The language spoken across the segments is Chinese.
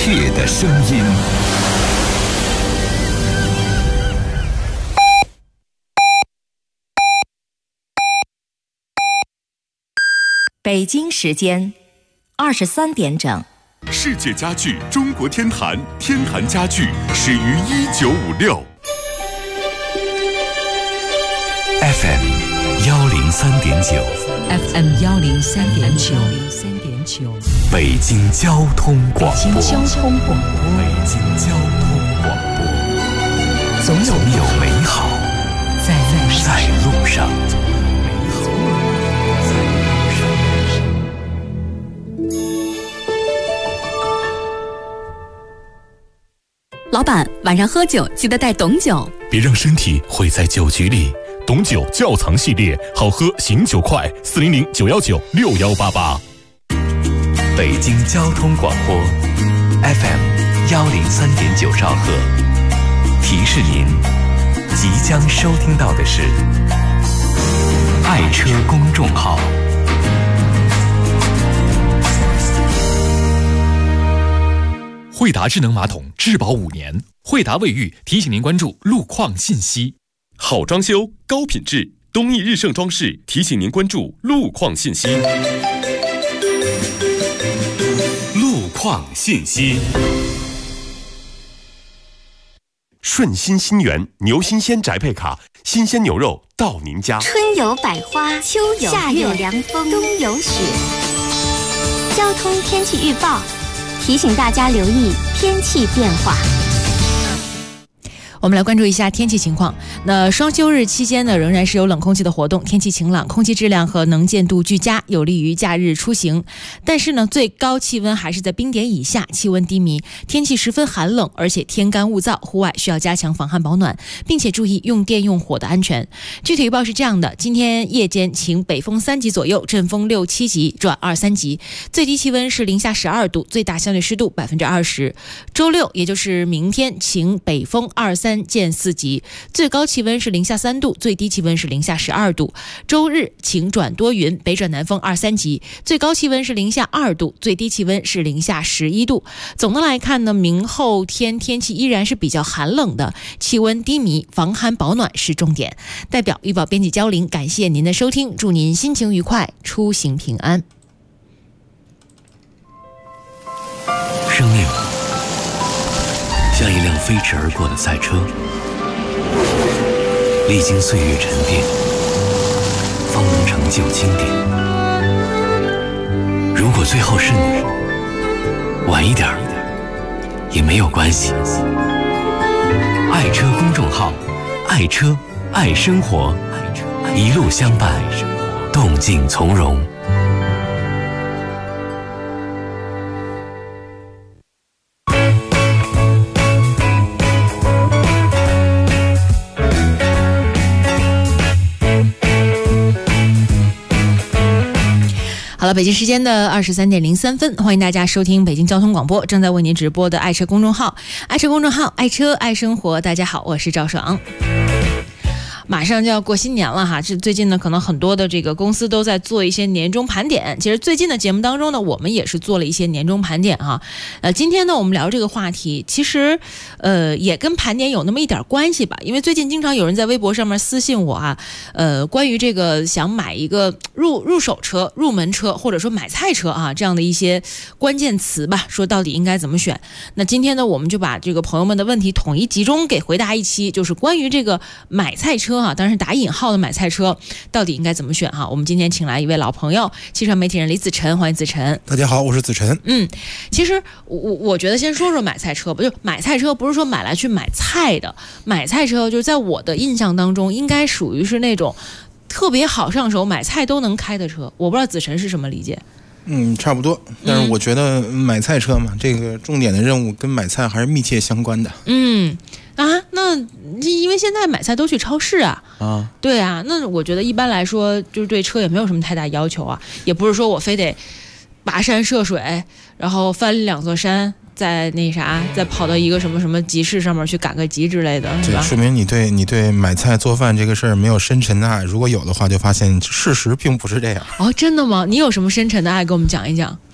切的声音。 北京时间23点整。 世界家具中国天坛，天坛家具始于1956。 FM 103.9 FM 103.9 北京交通广播。 北京交通广播。 北京交通广播。总有美好在路上。 老板，晚上喝酒记得带董酒， 别让身体毁在酒局里。董酒窖藏系列，好喝醒酒快，400-919-6188。 北京交通广播 FM 103.9兆赫，提示您即将收听到的是爱车公众号。 惠达智能马桶质保5年，惠达卫浴提醒您关注路况信息。 好装修，高品质，东义日盛装饰提醒您关注路况信息。路况信息。顺心新源牛新鲜宅配卡，新鲜牛肉到您家。 春有百花，秋有夏有凉风，冬有雪。交通天气预报提醒大家留意天气变化。 我们来关注一下天气情况。那双休日期间呢，仍然是有冷空气的活动，天气晴朗，空气质量和能见度俱佳，有利于假日出行。但是呢，最高气温还是在冰点以下，气温低迷，天气十分寒冷，而且天干物燥，户外需要加强防寒保暖，并且注意用电用火的安全。具体预报是这样的：今天夜间晴，北风3级左右，阵风6、7级转2、3级，最低气温是零下12度，最大相对湿度20%。周六也就是明天晴，北风2、3见4级，最高气温是零下3度，最低气温是零下12度。周日晴转多云，北转南风2、3级，最高气温是零下2度，最低气温是零下11度。总的来看呢，明后天天气依然是比较寒冷的，气温低迷，防寒保暖是重点。代表预报编辑焦玲，感谢您的收听，祝您心情愉快，出行平安。 生命像一辆飞驰而过的赛车，历经岁月沉淀，方能成就经典。如果最后是你，晚一点也没有关系。爱车公众号，爱车爱生活，一路相伴，动静从容。 好了，北京时间的23点03分，欢迎大家收听北京交通广播正在为您直播的爱车公众号，爱车公众号，爱车爱生活。大家好，我是赵爽。马上就要过新年了哈，这最近呢，可能很多的这个公司都在做一些年终盘点。其实最近的节目当中呢，我们也是做了一些年终盘点哈。今天呢，我们聊这个话题，其实也跟盘点有那么一点关系吧。因为最近经常有人在微博上面私信我啊，关于这个想买一个入手车、入门车，或者说买菜车啊，这样的一些关键词吧，说到底应该怎么选。那今天呢，我们就把这个朋友们的问题统一集中给回答一期，就是关于这个买菜车当然是打引号的买菜车到底应该怎么选哈。我们今天请来一位老朋友，汽车媒体人李子晨，欢迎子晨。 大家好，我是子晨。 其实我觉得先说说买菜车吧，就买菜车不是说买来去买菜的，买菜车就是在我的印象当中应该属于是那种特别好上手，买菜都能开的车。我不知道子晨是什么理解。 差不多，但是我觉得买菜车嘛，这个重点的任务跟买菜还是密切相关的。 那因为现在买菜都去超市啊，对啊，那我觉得一般来说就是对车也没有什么太大要求啊，也不是说我非得跋山涉水，然后翻2座山，再跑到一个什么什么集市上面去赶个集之类的，是吧？ 说明你对买菜做饭这个事儿没有深沉的爱，如果有的话，就发现事实并不是这样。 真的吗？你有什么深沉的爱跟我们讲一讲？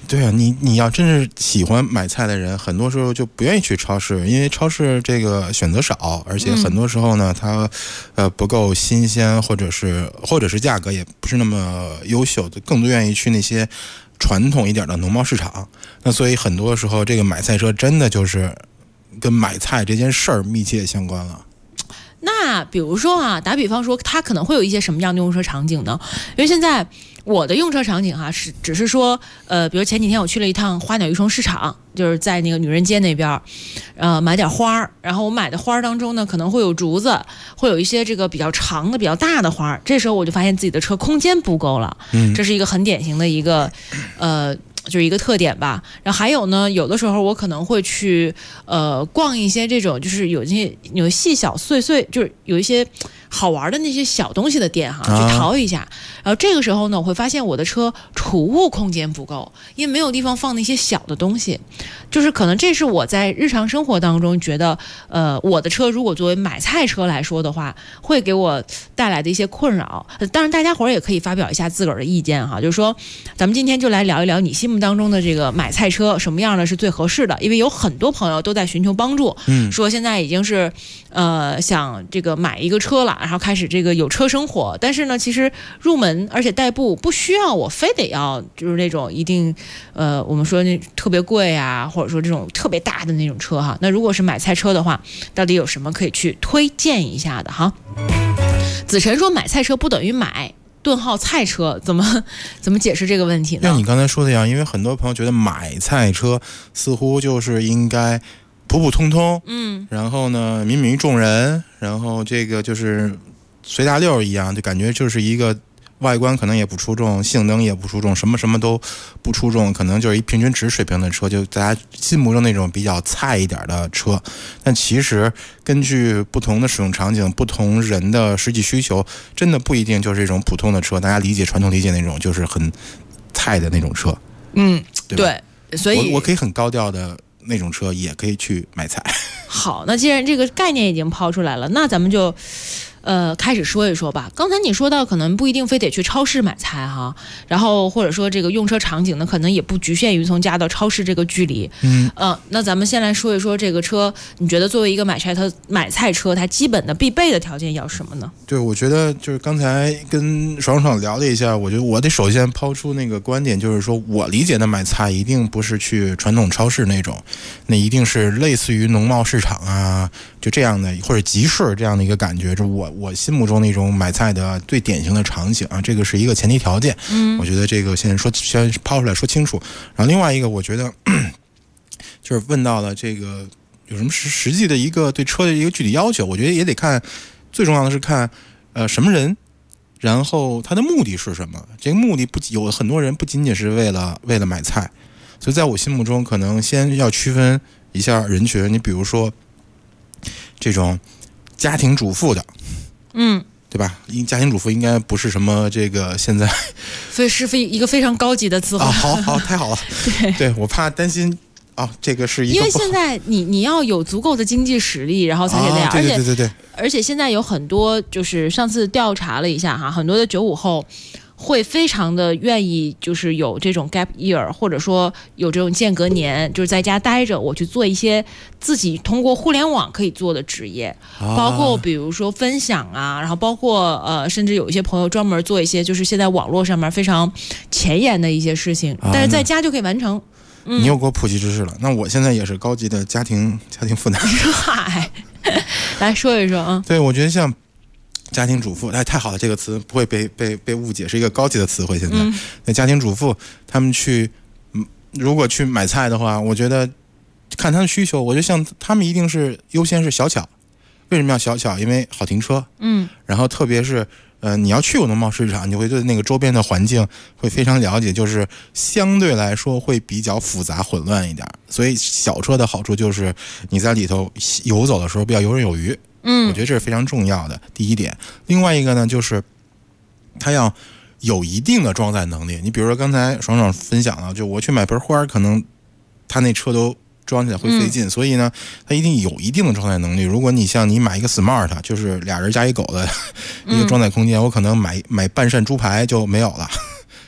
对啊，你要真是喜欢买菜的人，很多时候就不愿意去超市，因为超市这个选择少，而且很多时候呢，它不够新鲜，或者是价格也不是那么优秀，就更多愿意去那些传统一点的农贸市场。那所以很多时候，这个买菜车真的就是跟买菜这件事儿密切相关了。 那比如说啊，打比方说，它可能会有一些什么样的用车场景呢？因为现在我的用车场景是只是说，比如前几天我去了一趟花鸟鱼虫市场，就是在那个女人街那边，买点花，然后我买的花当中呢，可能会有竹子，会有一些这个比较长的、比较大的花，这时候我就发现自己的车空间不够了，这是一个很典型的一个就是一个特点吧。然后还有呢，有的时候我可能会去逛一些这种就是有细小碎碎，就是有一些好玩的那些小东西的店去淘一下。然后这个时候呢，我会发现我的车储物空间不够，因为没有地方放那些小的东西。就是可能这是我在日常生活当中觉得，我的车如果作为买菜车来说的话，会给我带来的一些困扰。当然，大家伙儿也可以发表一下自个儿的意见就是说，咱们今天就来聊一聊你心目当中的这个买菜车什么样的是最合适的，因为有很多朋友都在寻求帮助，说现在已经是想这个买一个车了，然后开始这个有车生活，但是呢，其实入门而且代步不需要我非得要就是那种一定我们说那特别贵啊，或者说这种特别大的那种车那如果是买菜车的话，到底有什么可以去推荐一下的子晨说买菜车不等于买菜车，怎么解释这个问题呢？ 像你刚才说的一样，因为很多朋友觉得买菜车似乎就是应该普普通通，然后呢民于众人，然后这个就是随大溜一样，就感觉就是一个外观可能也不出众，性能也不出众，什么都不出众，可能就是一平均值水平的车，就大家心目中那种比较菜一点的车。但其实根据不同的使用场景，不同人的实际需求，真的不一定就是一种普通的车，大家传统理解那种就是很菜的那种车。对，所以我可以很高调的那种车也可以去买菜。 好，那既然这个概念已经抛出来了，那咱们就开始说一说吧。刚才你说到可能不一定非得去超市买菜然后或者说这个用车场景呢，可能也不局限于从家到超市这个距离。那咱们先来说一说这个车，你觉得作为一个买菜车，它基本的必备的条件要什么呢？ 对，我觉得就是刚才跟爽聊了一下，我觉得我得首先抛出那个观点，就是说我理解的买菜一定不是去传统超市那种，那一定是类似于农贸市场就这样的，或者集市这样的一个感觉，就我心目中那种买菜的最典型的场景这个是一个前提条件。我觉得这个先抛出来说清楚。然后另外一个，我觉得就是问到了这个有什么实际的一个对车的一个具体要求，我觉得也得看，最重要的是看什么人，然后他的目的是什么。这个目的有很多人不仅仅是为了买菜，所以在我心目中可能先要区分一下人群。你比如说这种家庭主妇的，对吧？家庭主妇应该不是什么这个现在是一个非常高级的词汇。 好，太好了。对，我怕担心这个是一个， 因为现在你要有足够的经济实力，然后才可以那样。 对， 而且现在有很多，就是上次调查了一下很多的95后会非常的愿意，就是有这种 gap year， 或者说有这种间隔年，就是在家待着，我去做一些自己通过互联网可以做的职业，包括比如说分享然后包括甚至有一些朋友专门做一些就是现在网络上面非常前沿的一些事情，但是在家就可以完成。 你又给我普及知识了。那我现在也是高级的家庭妇男。 嗨，来说一说对，我觉得像家庭主妇，太好了，这个词不会被误解，是一个高级的词汇。现在那家庭主妇他们如果去买菜的话，我觉得看他的需求，我觉得像他们一定是优先是小巧。为什么要小巧？因为好停车。然后特别是你要去过农贸市场，你会对那个周边的环境会非常了解，就是相对来说会比较复杂混乱一点。所以小车的好处就是你在里头游走的时候比较游刃有余。我觉得这是非常重要的第一点。另外一个呢，就是它要有一定的装载能力。你比如说刚才爽分享了，就我去买盆花，可能他那车都装起来会费劲，所以呢它一定有一定的装载能力。如果你买一个 smart， 就是俩人加一狗的一个装载空间，我可能买半扇猪排就没有了。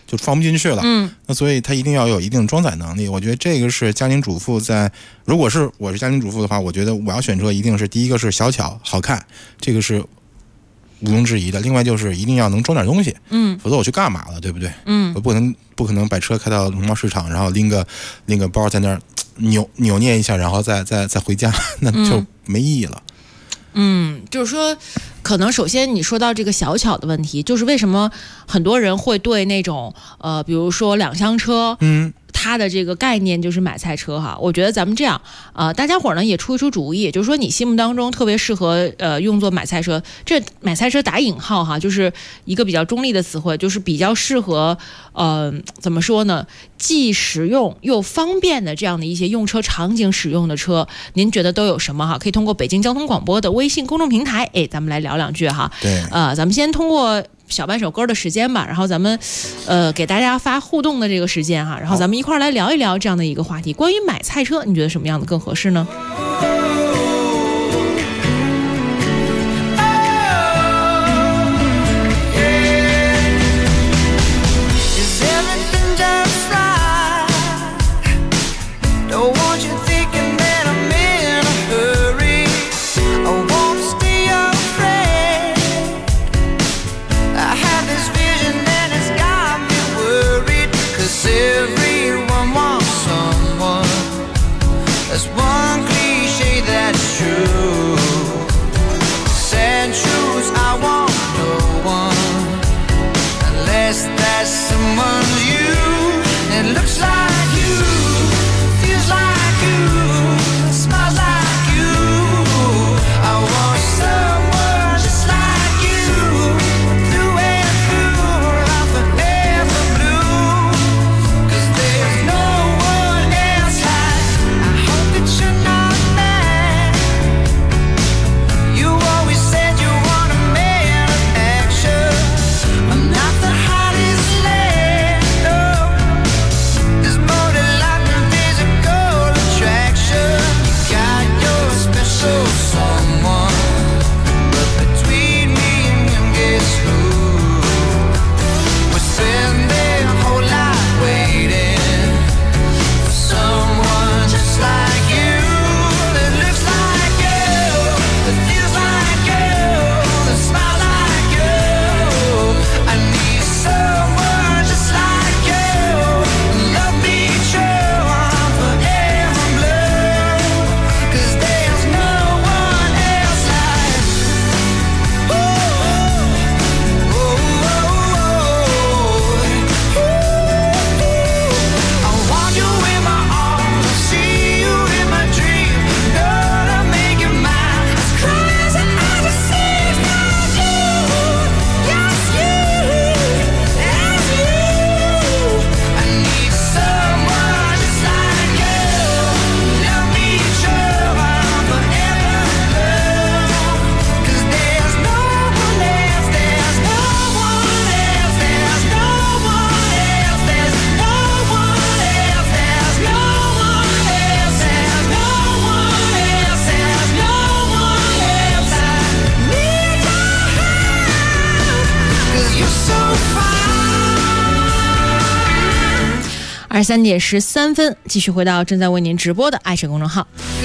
就放不进去了。那所以它一定要有一定装载能力。我觉得这个是家庭主妇如果是我是家庭主妇的话，我觉得我要选车一定是第一个是小巧好看，这个是毋庸置疑的。另外就是一定要能装点东西，否则我去干嘛了，对不对？我不可能把车开到农贸市场，然后拎个包在那儿扭捏一下，然后再回家，那就没意义了。 就是说，可能首先你说到这个小巧的问题，就是为什么很多人会对那种比如说两厢车，它的这个概念就是买菜车哈。我觉得咱们这样大家伙呢也出一出主意，就是说你心目当中特别适合用作买菜车，这买菜车打引号哈，就是一个比较中立的词汇，就是比较适合怎么说呢，既实用又方便的这样的一些用车场景使用的车，您觉得都有什么哈？可以通过北京交通广播的微信公众平台，咱们来聊两句哈。 对， 咱们先通过小半首歌的时间吧，然后咱们给大家发互动的这个时间哈，然后咱们一块儿来聊一聊这样的一个话题。关于买菜车，你觉得什么样的更合适呢？23点13分，继续回到正在为您直播的爱车公众号。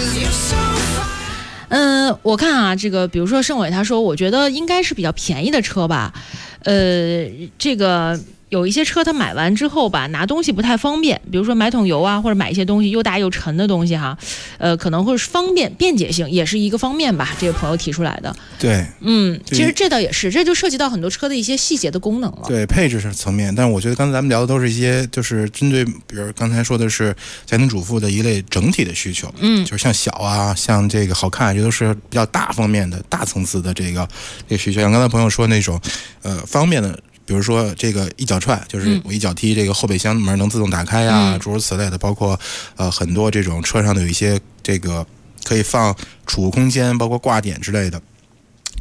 我看啊，这个比如说盛伟他说，我觉得应该是比较便宜的车吧，这个有一些车他买完之后吧，拿东西不太方便，比如说买桶油啊，或者买一些东西又大又沉的东西哈，可能会方便便捷性也是一个方面吧。这个朋友提出来的， 对， 其实这倒也是，这就涉及到很多车的一些细节的功能了。 对，配置层面，但是我觉得刚才咱们聊的都是一些就是针对，比如刚才说的是家庭主妇的一类整体的需求，就是像小啊，像这个好看，这都是比较大方面的大层次的这个需求。像刚才朋友说那种，方便的。比如说这个一脚踹，就是我一脚踢这个后备箱门能自动打开呀，诸如此类的，包括很多这种车上的有一些这个可以放储物空间，包括挂点之类的。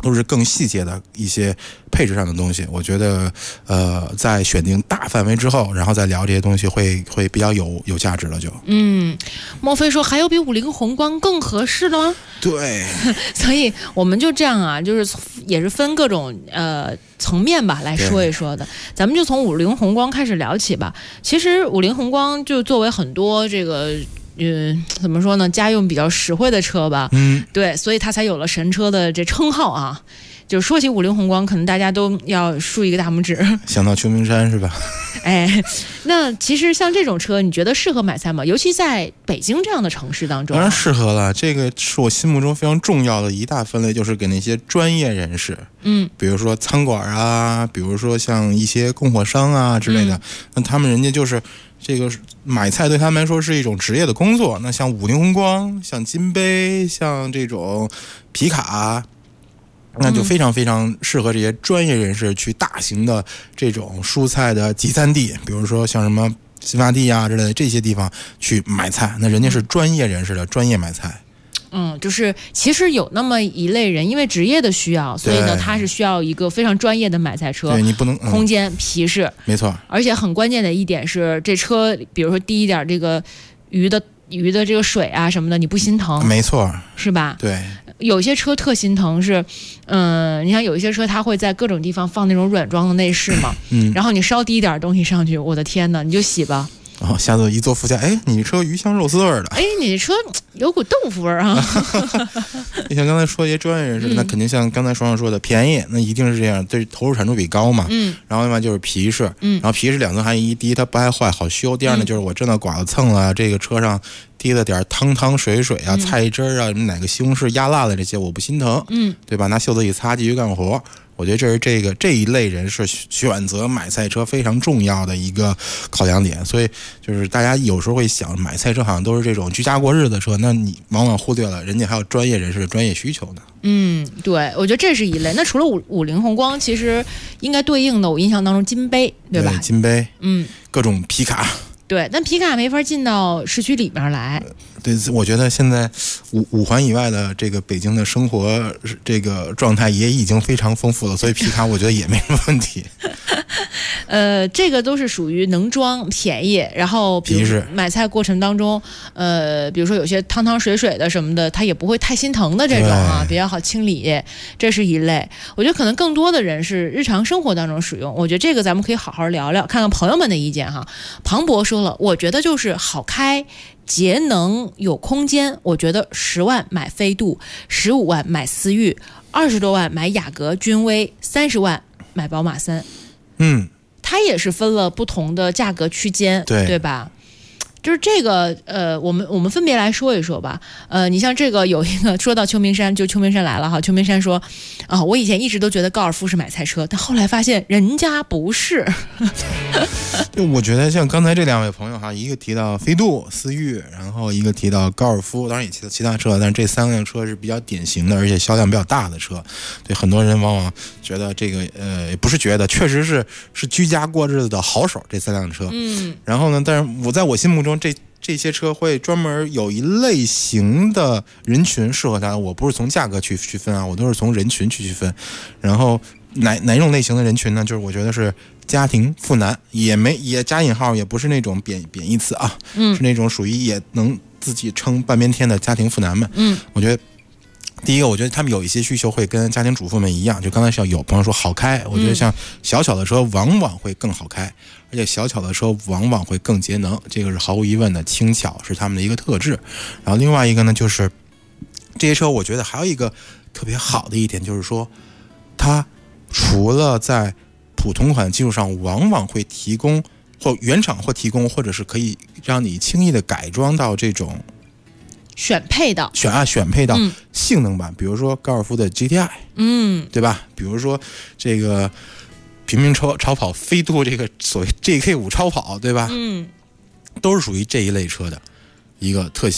都是更细节的一些配置上的东西。我觉得在选定大范围之后，然后再聊这些东西会比较有价值了就。 莫非说还有比50宏光更合适的吗？ 对， 所以我们就这样啊，就是也是分各种层面吧来说一说的。咱们就从50宏光开始聊起吧。其实50宏光就作为很多这个怎么说呢，家用比较实惠的车吧，对，所以它才有了神车的这称号啊。就是说起50宏光，可能大家都要竖一个大拇指， 想到秋名山是吧？ 哎，那其实像这种车，你觉得适合买菜吗？尤其在北京这样的城市当中， 当然适合了。这个是我心目中非常重要的一大分类，就是给那些专业人士，比如说餐馆啊，比如说像一些供货商啊之类的，那他们人家就是这个买菜对他们来说是一种职业的工作。那像50宏光、像金杯、像这种皮卡，那就非常非常适合这些专业人士去大型的这种蔬菜的集散地，比如说像什么新发地啊之类的这些地方去买菜。那人家是专业人士的专业买菜。 就是其实有那么一类人，因为职业的需要，所以呢，他是需要一个非常专业的买菜车。 对，你不能空间皮实， 没错。 而且很关键的一点是，这车比如说滴一点这个鱼的这个水啊什么的，你不心疼？ 没错， 是吧？ 对。 有些车特心疼是，你看有一些车它会在各种地方放那种软装的内饰嘛，然后你稍滴一点东西上去，我的天哪，你就洗吧。 下次一坐副驾，哎，你车鱼香肉丝味儿的， 哎，你车有股豆腐味儿啊。 你像刚才说一些专业人士，那肯定像刚才双双说的便宜，那一定是这样，对投入产出比高嘛。然后另外就是皮实，然后皮实两层含义：第一，它不爱坏，好修；第二呢，就是我真的剐了蹭了，这个车上滴了点汤水啊、菜汁啊、哪个西红柿压烂了这些，我不心疼，对吧？拿袖子一擦，继续干活。我觉得这是这一类人是选择买菜车非常重要的一个考量点。所以就是大家有时候会想，买菜车好像都是这种居家过日子的车，那你往往忽略了人家还有专业人士的专业需求呢。 对，我觉得这是一类。那除了50宏光，其实应该对应的，我印象当中金杯，对吧？ 对，金杯，各种皮卡。 对，但皮卡没法进到市区里面来。 对，我觉得现在五环以外的这个北京的生活这个状态也已经非常丰富了，所以皮卡我觉得也没什么问题。 这个都是属于能装便宜，然后比如买菜过程当中，比如说有些汤水的什么的，它也不会太心疼的这种啊，比较好清理，这是一类。我觉得可能更多的人是日常生活当中使用，我觉得这个咱们可以好好聊聊，看看朋友们的意见哈。庞博说了，我觉得就是好开。节能有空间，我觉得10万买飞度，15万买思域，20多万买雅阁君威，30万买宝马3。它也是分了不同的价格区间，对吧？就是这个我们分别来说一说吧。你像这个有一个说到秋名山，就秋名山来了哈。秋名山说我以前一直都觉得高尔夫是买菜车，但后来发现人家不是。 就我觉得像刚才这两位朋友哈，一个提到飞度、思域，然后一个提到高尔夫，当然也提到其他车，但是这3辆车是比较典型的，而且销量比较大的车。对很多人往往觉得这个也不是觉得，确实是居家过日子的好手，这3辆车。然后呢，但是我在我心目中这些车会专门有一类型的人群适合它，我不是从价格去分啊，我都是从人群去分。然后哪种类型的人群呢？就是我觉得是家庭妇男，也加引号，也不是那种贬义词啊，是那种属于也能自己撑半边天的家庭妇男们。我觉得第一个，我觉得他们有一些需求会跟家庭主妇们一样，就刚才像有朋友说好开，我觉得像小的车往往会更好开，而且小的车往往会更节能，这个是毫无疑问的，轻巧是他们的一个特质。然后另外一个呢，就是这些车我觉得还有一个特别好的一点，就是说它除了在普通款基础上往往会提供或原厂会提供，或者是可以让你轻易的改装到这种选配到性能版，比如说高尔夫的 GTI，对吧？比如说这个平民超跑飞度这个所谓 GK5 超跑，对吧？都是属于这一类车的一个特性。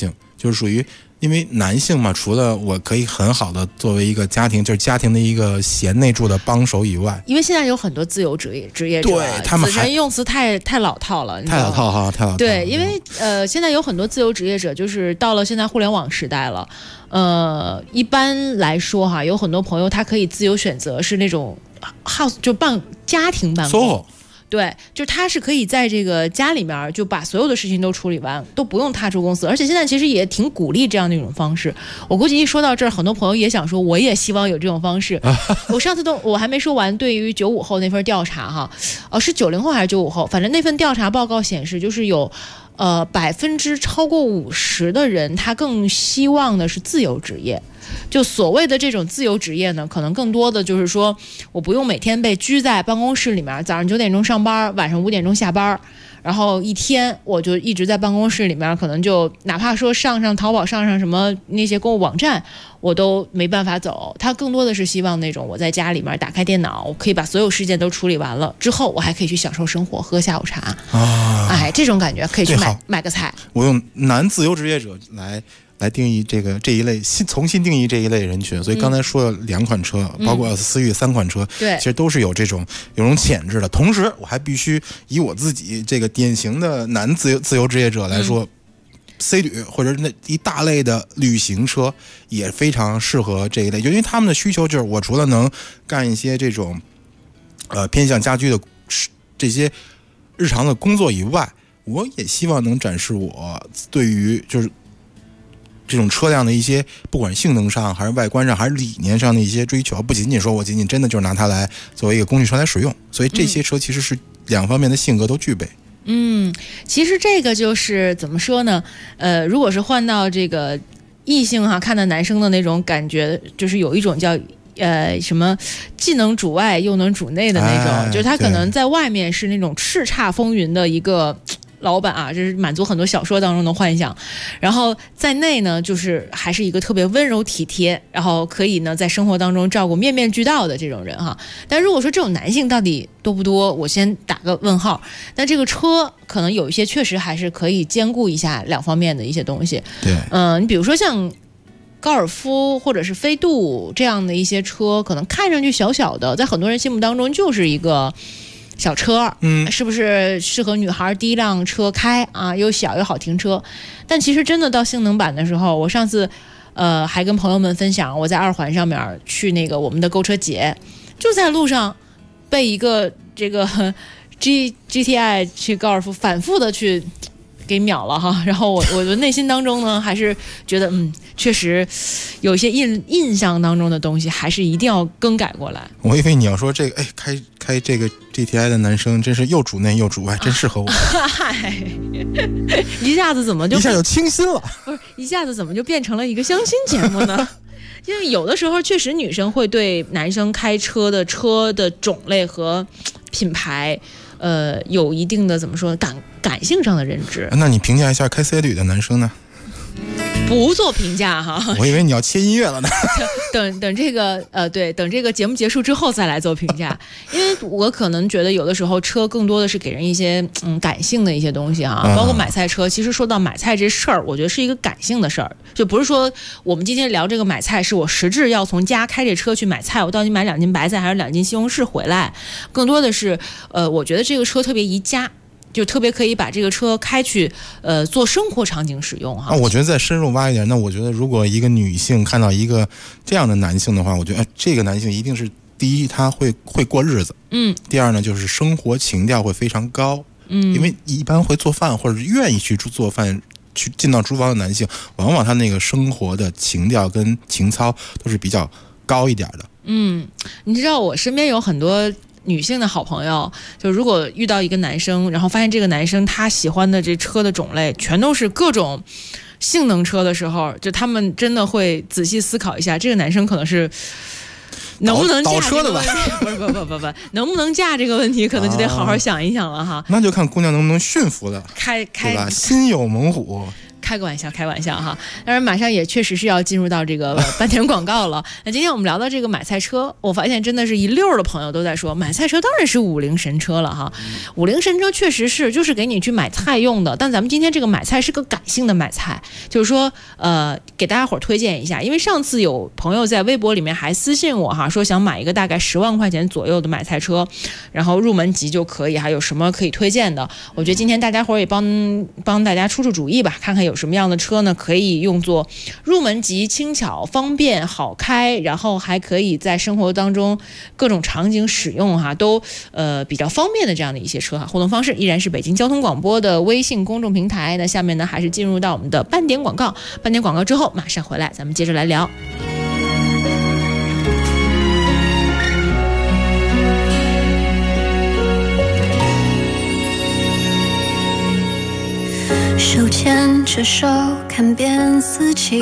就是属于。因为男性嘛，除了我可以很好的作为一个家庭，就是家庭的一个贤内助的帮手以外， 因为现在有很多自由职业者， 对他们此人用词太老套了， 太老套哈，太老套。 对，因为现在有很多自由职业者，就是到了现在互联网时代了，一般来说哈，有很多朋友他可以自由选择是那种 house 就家庭办公。对，就是他是可以在这个家里面就把所有的事情都处理完，都不用踏出公司。而且现在其实也挺鼓励这样的一种方式。我估计一说到这儿，很多朋友也想说，我也希望有这种方式。我上次我还没说完，对于95后那份调查哈，是90后还是95后？反正那份调查报告显示，就是有超过50%的人，他更希望的是自由职业。就所谓的这种自由职业呢，可能更多的就是说，我不用每天被拘在办公室里面，早上9点钟上班，晚上5点钟下班，然后一天我就一直在办公室里面，可能就哪怕说上淘宝，上什么那些购物网站，我都没办法走。他更多的是希望那种我在家里面打开电脑，我可以把所有事件都处理完了之后，我还可以去享受生活，喝下午茶啊，哎，这种感觉可以去买个菜。 我用男自由职业者来定义这一类重新定义这一类人群，所以刚才说了2款车，包括思域3款车， 对， 其实都是有这种潜质的。同时，我还必须以我自己这个典型的男自由职业者来说，C 旅或者那一大类的旅行车也非常适合这一类，因为他们的需求就是我除了能干一些这种偏向家居的这些日常的工作以外，我也希望能展示我对于就是这种车辆的一些不管性能上还是外观上还是理念上的一些追求，不仅仅说我真的就是拿它来作为一个工具车来使用，所以这些车其实是2方面的性格都具备。 其实这个就是怎么说呢？如果是换到这个异性哈看到男生的那种感觉，就是有一种叫什么既能主外又能主内的那种，就是他可能在外面是那种叱咤风云的一个老板啊，这是满足很多小说当中的幻想。然后在内呢，就是还是一个特别温柔体贴，然后可以呢在生活当中照顾面面俱到的这种人哈。但如果说这种男性到底多不多，我先打个问号。但这个车可能有一些确实还是可以兼顾一下2方面的一些东西。 对， 你比如说像高尔夫或者是飞度这样的一些车，可能看上去小小的，在很多人心目当中就是一个小车，是不是适合女孩第一辆车开啊？又小又好停车。但其实真的到性能版的时候，我上次还跟朋友们分享，我在2环上面去那个我们的购车节，就在路上被一个这个 GTI 去高尔夫反复的去给秒了哈。然后我的内心当中呢，还是觉得确实有一些印象当中的东西还是一定要更改过来。 我以为你要说这个开这个 GTI 的男生真是又主内又主外，真适合我。 一下子怎么就清新了？ 不是，一下子怎么就变成了一个相亲节目呢？因为有的时候确实女生会对男生开车的种类和品牌有一定的怎么说感性上的认知。 那你评价一下开 C 旅的男生呢？ 不做评价哈， 我以为你要切音乐了呢。 等这个等这个节目结束之后再来做评价，因为我可能觉得有的时候车更多的是给人一些感性的一些东西哈，包括买菜车。其实说到买菜这事儿，我觉得是一个感性的事儿，就不是说我们今天聊这个买菜是我实质要从家开这车去买菜，我到底买2斤白菜还是2斤西红柿回来，更多的是我觉得这个车特别宜家。就特别可以把这个车开去做生活场景使用哈。 我觉得再深入挖一点，那我觉得如果一个女性看到一个这样的男性的话，我觉得这个男性一定是第一他会过日子，第二呢就是生活情调会非常高，因为一般会做饭或者愿意去做饭去进到厨房的男性，往往他那个生活的情调跟情操都是比较高一点的。 你知道我身边有很多女性的好朋友，就如果遇到一个男生，然后发现这个男生他喜欢的这车的种类全都是各种性能车的时候，就他们真的会仔细思考一下，这个男生可能是能不能驾这个问题，不，能不能驾这个问题，可能就得好好想一想了哈。 那就看姑娘能不能驯服了， 开对吧？心有猛虎， 开个玩笑哈。当然，马上也确实是要进入到这个半点广告了。那今天我们聊到这个买菜车，我发现真的是一溜的朋友都在说，买菜车当然是50神车了哈。50神车确实是就是给你去买菜用的，但咱们今天这个买菜是个感性的买菜，就是说给大家伙推荐一下，因为上次有朋友在微博里面还私信我哈，说想买一个大概10万块钱左右的买菜车，然后入门级就可以，还有什么可以推荐的？我觉得今天大家伙也帮大家出主意吧，看看有什么样的车呢可以用作入门级，轻巧方便好开，然后还可以在生活当中各种场景使用哈，都比较方便的这样的一些车哈。互动方式依然是北京交通广播的微信公众平台。那下面呢还是进入到我们的半点广告，半点广告之后马上回来，咱们接着来聊。 手牵着手看遍四季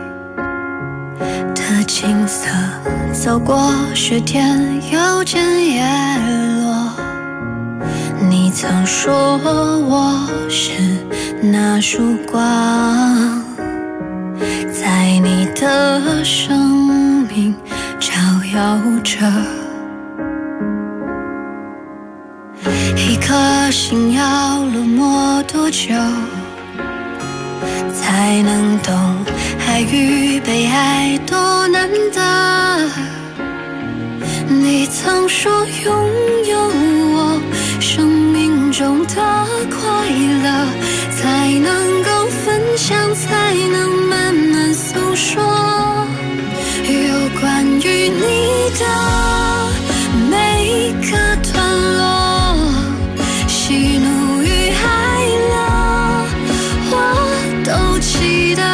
的景色，走过雪天又见叶落。你曾说我是那束光，在你的生命照耀着。一颗心要落寞多久才能懂爱与被爱多难得？你曾说拥有我生命中的快乐，才能够分享，才能慢慢诉说。有关于你的每个段落，喜怒与哀乐我都记得，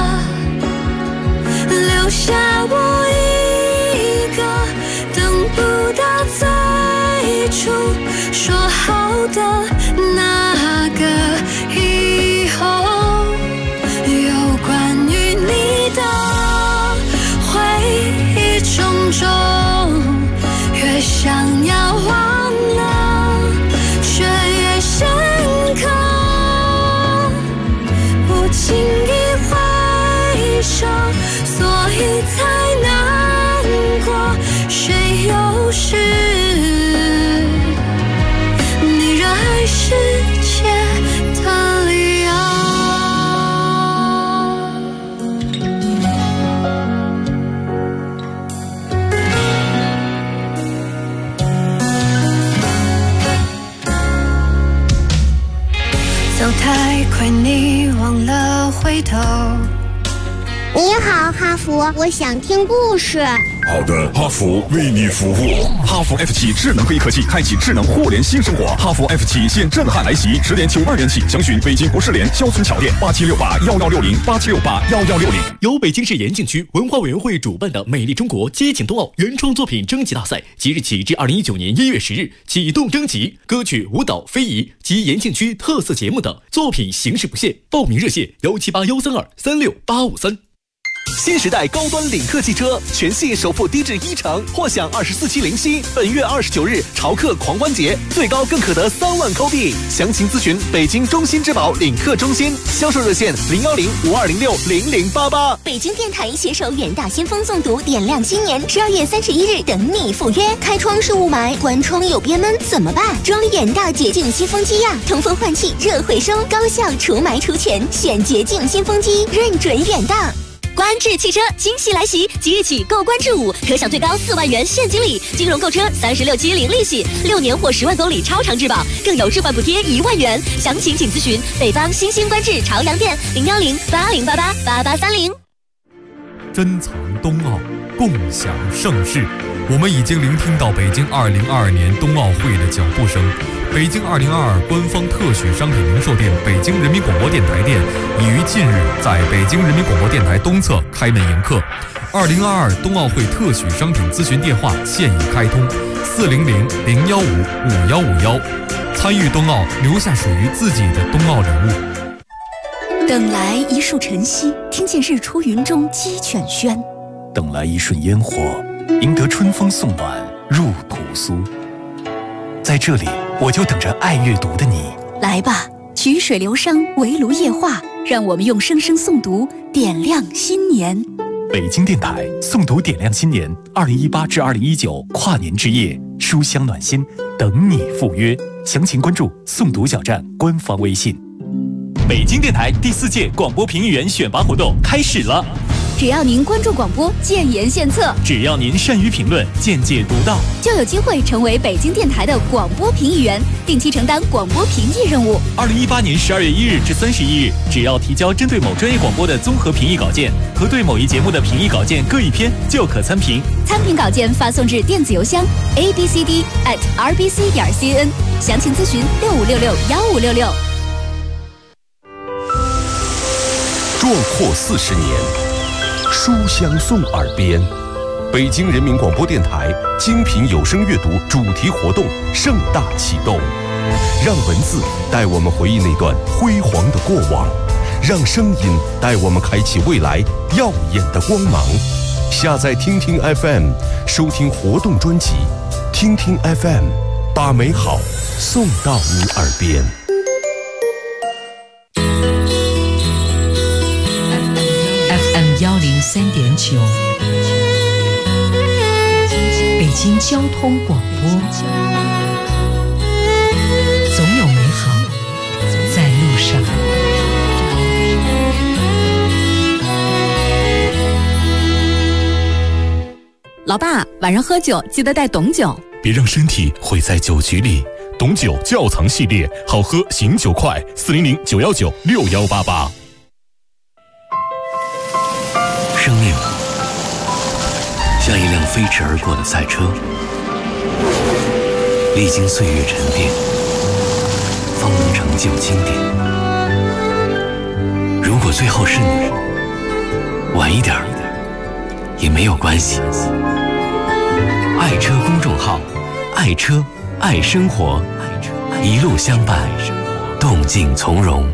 留下我一个等不到最初说好的那个以后。有关于你的回忆种种，越想要忘了却越深刻，不经意回首，所以才难过。谁又是你热爱世界的理由？走太快，你忘了回头。 你好，哈佛，我想听故事。 好的，哈佛为你服务。哈佛 F7智能会议科技，开启智能互联新生活。哈佛 F7现震撼来袭，10.92元起，详询北京国士联肖村桥店8768116087681160。 由北京市延庆区文化委员会主办的美丽中国接景冬奥原创作品征集大赛，即日起至2019年1月10日启动征集，歌曲、舞蹈、非遗及延庆区特色节目等作品形式不限。报名热线17813236853。新时代高端领克汽车全系首付低至10%，或享24期零息。本月29日潮客狂欢节，最高更可得3万扣币。详情咨询北京中心之宝领克中心，销售热线01052060088。 北京电台携手远大先锋诵读，点亮新年，12月31日等你赴约。开窗是雾霾，关窗有憋闷怎么办？装远大洁净新风机呀，通风换气，热回收，高效除霾除醛，选洁净新风机，认准远大。观致汽车惊喜来袭，即日起购观致5可享最高4万元现金礼，金融购车36期零利息，6年或10万公里超长质保，更有置换补贴1万元。详情请咨询北方新兴观致朝阳店01080888830。 珍藏冬奥，共享盛世。我们已经聆听到北京2022年冬奥会的脚步声。北京2022官方特许商品零售店北京人民广播电台店已于近日在北京人民广播电台东侧开门迎客。2022冬奥会特许商品咨询电话现已开通，400-015-5151。参与冬奥，留下属于自己的冬奥礼物。 等来一束晨曦，听见日出云中鸡犬喧； 等来一瞬烟火，赢得春风送暖入屠苏。在这里，我就等着爱阅读的你。 来吧， 曲水流觞，围炉夜话，让我们用声声诵读点亮新年。 北京电台诵读点亮新年2018至2019跨年之夜，书香暖心，等你赴约。详情关注诵读小站官方微信。北京电台第4届广播评议员选拔活动开始了。 只要您关注广播，建言献策； 只要您善于评论，见解独到， 就有机会成为北京电台的广播评议员，定期承担广播评议任务。 2018年12月1日至31日，只要提交针对某专业广播的综合评议稿件和对某一节目的评议稿件各1篇，就可参评。 参评稿件发送至电子邮箱 abcd@rbc.cn， 详情咨询65661566。 壮阔40年，书香送耳边。北京人民广播电台精品有声阅读主题活动盛大启动，让文字带我们回忆那段辉煌的过往，让声音带我们开启未来耀眼的光芒。下载听听 FM， 收听活动专辑，听听 FM， 把美好送到你耳边。 103.9，北京交通广播，总有美好在路上。 老爸，晚上喝酒记得带董酒， 别让身体毁在酒局里。董酒窖藏系列，好喝醒酒快，400-919-6188。 生命像一辆飞驰而过的赛车，历经岁月沉淀，方能成就经典。如果最后是你，晚一点也没有关系。爱车公众号，爱车爱生活，一路相伴，动静从容。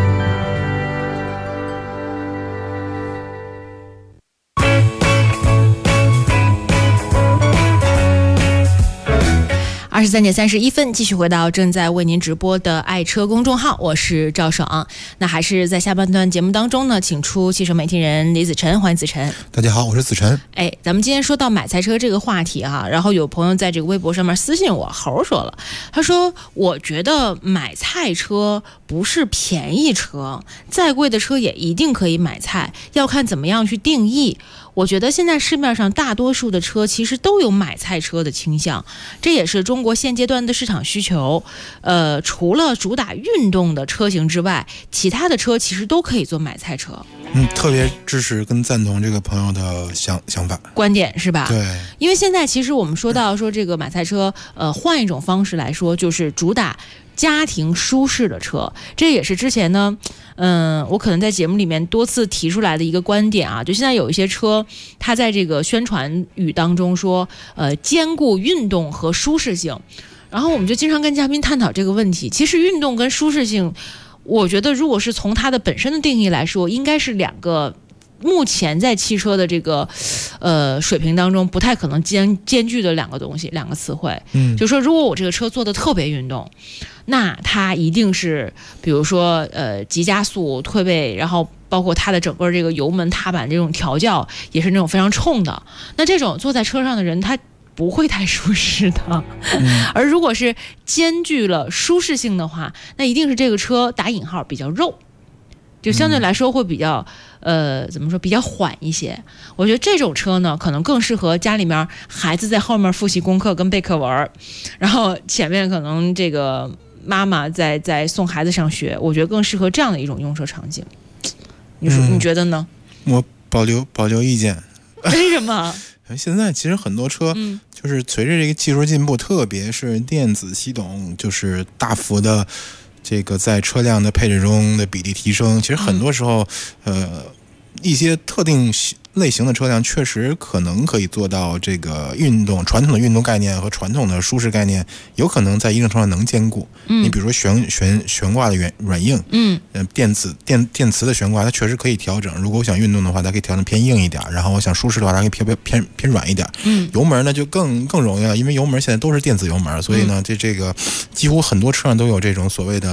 23:31，继续回到正在为您直播的爱车公众号，我是赵爽。那还是在下半段节目当中呢，请出汽车媒体人李子晨，欢迎子晨。 大家好，我是子晨。 咱们今天说到买菜车这个话题哈，然后有朋友在这个微博上面私信我，猴说了，他说我觉得买菜车不是便宜车，再贵的车也一定可以买菜，要看怎么样去定义。我觉得现在市面上大多数的车其实都有买菜车的倾向，这也是中国现阶段的市场需求。除了主打运动的车型之外，其他的车其实都可以做买菜车。 特别支持跟赞同这个朋友的想法观点是吧？ 对， 因为现在其实我们说到说这个买菜车，换一种方式来说，就是主打家庭舒适的车，这也是之前呢，我可能在节目里面多次提出来的一个观点啊，就现在有一些车，它在这个宣传语当中说，兼顾运动和舒适性，然后我们就经常跟嘉宾探讨这个问题。其实运动跟舒适性，我觉得如果是从它的本身的定义来说，应该是两个目前在汽车的这个水平当中不太可能兼具的两个东西，两个词汇。就是说如果我这个车做的特别运动，那它一定是比如说急加速推背，然后包括它的整个这个油门踏板这种调教也是那种非常冲的，那这种坐在车上的人他不会太舒适的。而如果是兼具了舒适性的话，那一定是这个车打引号比较肉，就相对来说会比较怎么说，比较缓一些。我觉得这种车呢，可能更适合家里面孩子在后面复习功课跟背课文，然后前面可能这个妈妈在送孩子上学，我觉得更适合这样的一种用车场景。你说你觉得呢？ 我保留意见。 为什么？ 现在其实很多车就是随着这个技术进步，特别是电子系统，就是大幅的这个在车辆的配置中的比例提升。其实很多时候一些特定类型的车辆确实可能可以做到这个传统的运动概念和传统的舒适概念有可能在一定程度上能兼顾。你比如说悬挂的软硬，电磁的悬挂它确实可以调整，如果我想运动的话它可以调整偏硬一点，然后我想舒适的话它可以偏软一点。油门呢就更容易了，因为油门现在都是电子油门，所以呢这个几乎很多车上都有这种所谓的